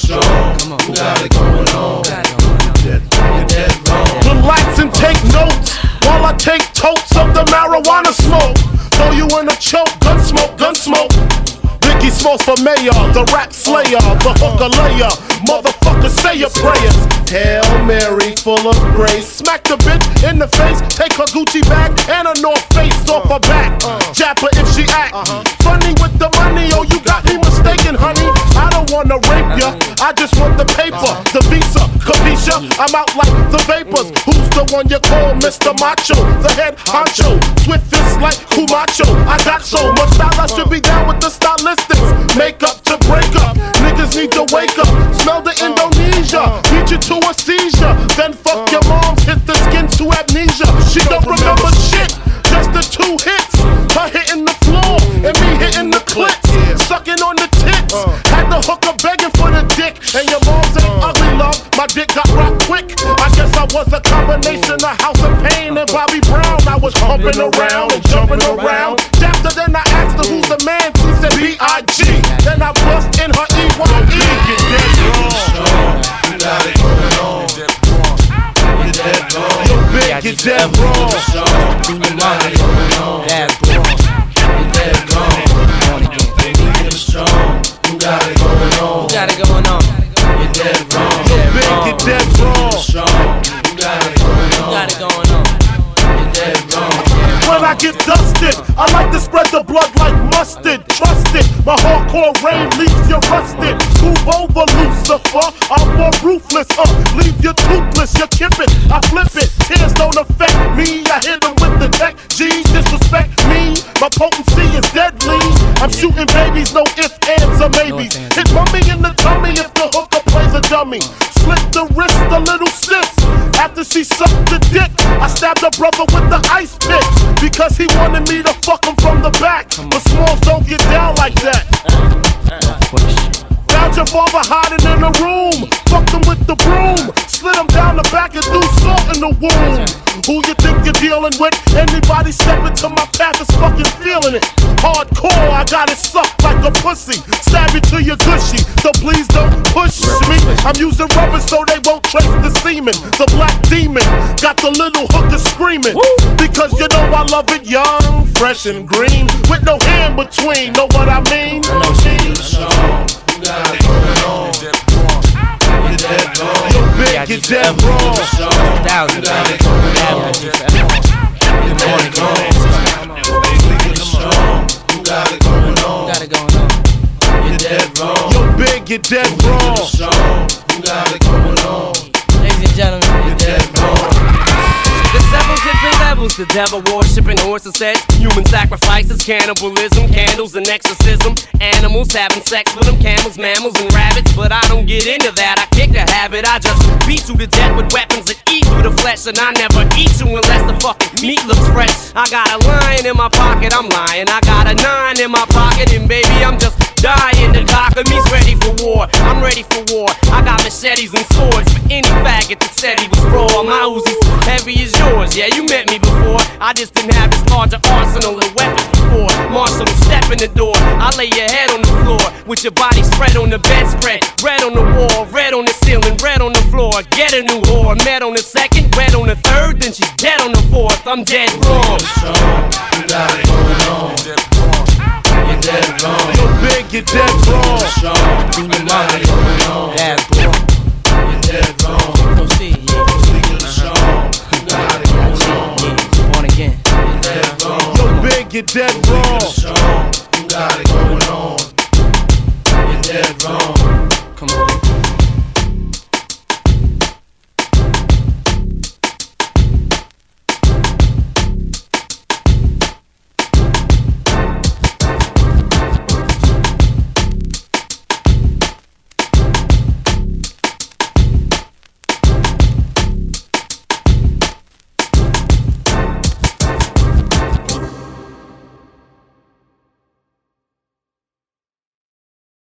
strong. Come on, you got it going on. You're dead wrong. Relax and take notes while I take totes of the marijuana smoke. Throw you in a choke, gun smoke, gun smoke. Biggie Smalls for mayor, the rap slayer, the hooker layer. Motherfucker, say your prayers. Hail Mary, full of grace. Smack the bitch in the face. Take her Gucci bag and a North Face off her back. Jab her if she act funny with the money. Oh, you got me mistaken, honey. I don't wanna rape ya. I just want the paper, the visa, capisha. I'm out like the vapors. Who's the one you call Mr. Macho? The head honcho, swift fist like Kumacho. I got so much style, I should be down with the stylistics. Make up to break up. Niggas need to wake up. Smell the Indonesia. Beat you to a seizure. Then fuck your moms. Hit the skin to amnesia. She don't remember shit. Just the 2 hits. Her hitting the floor and me hitting the clits. Sucking on the tits. Had the hooker begging for the dick. And your mom's ain't ugly, love. My dick got rocked quick. I guess I was a combination of House of Pain and Bobby Brown. I was humping around and jumping around. After then I asked her who's the man. She said B.I.G. Then I bust in her E.Y.E. Get dead wrong. You got it going on. You're dead wrong. Yo, big, get dead wrong. You got it going on. You're dead wrong. You're strong. You got it going on. You got it going on. You're dead wrong. Yo, big, get dead wrong. Strong. You got it going on. You got it going on. You're dead wrong. When I get dusted, I like to spread the blood like mustard. Trust it, my hardcore rain leaves you rusted. Move over, Lucifer, I'm more ruthless. Leave you toothless, you kip it, I flip it. Tears don't affect me, I hit them with the tech. G, disrespect me, my potency is deadly. I'm shooting babies, no ifs, ands, or maybes. Hit mommy in the tummy if the hooker plays a dummy. Slit the wrist, a little sis. After she sucked the dick, I stabbed her brother with the ice pick. Because he wanted me to fuck him from the back. But Smalls don't get down like that. Found your father hiding in a room. Fucked him with the broom. Slid him down the back and threw salt in the womb. Who you think you're dealing with? Anybody step into my path is fucking feeling it. Hardcore, I got it sucked like a pussy. Stab you to your gushy, so please don't push me. I'm using rubber so they won't trace the semen. The black demon got the little hooker screaming. Because you know I love it young, fresh and green, with no hand between. Know what I mean? You're strong. You got it going on. You're dead wrong. Yo, big, you're dead wrong. You got it going on. You're dead wrong. You're strong. You got it going on. You got it going on. You're dead wrong. Yo, big, you're dead wrong. You're strong. You got it going on. Ladies and gentlemen, You're dead wrong. There's several different levels to devil worshiping, horses, sex, human sacrifices, cannibalism, candles and exorcism, animals having sex with them, camels, mammals and rabbits. But I don't get into that, I kick the habit. I just beat you to death with weapons that eat through the flesh. And I never eat you unless the fucking meat looks fresh. I got a lion in my pocket, I'm lying. I got a 9 in my pocket, and baby, I'm just dying to conquer me's ready for war. I'm ready for war. I got machetes and swords for any faggot that said he was raw. My Uzi's heavy as yours. Yeah, you met me before. I just didn't have this larger arsenal of weapons before. Marshall, step in the door. I lay your head on the floor with your body spread on the bedspread. Red on the wall, red on the ceiling, red on the floor. Get a new whore. Met on the second, red on the third, then she's dead on the fourth. I'm dead wrong. You got it going on. You're dead wrong. Yo, big, you're dead wrong. You got it going on. You're dead wrong. proceed. You're strong. You got it going on. Born again. You're dead wrong. Yo, big, you're dead wrong. You're strong. You got it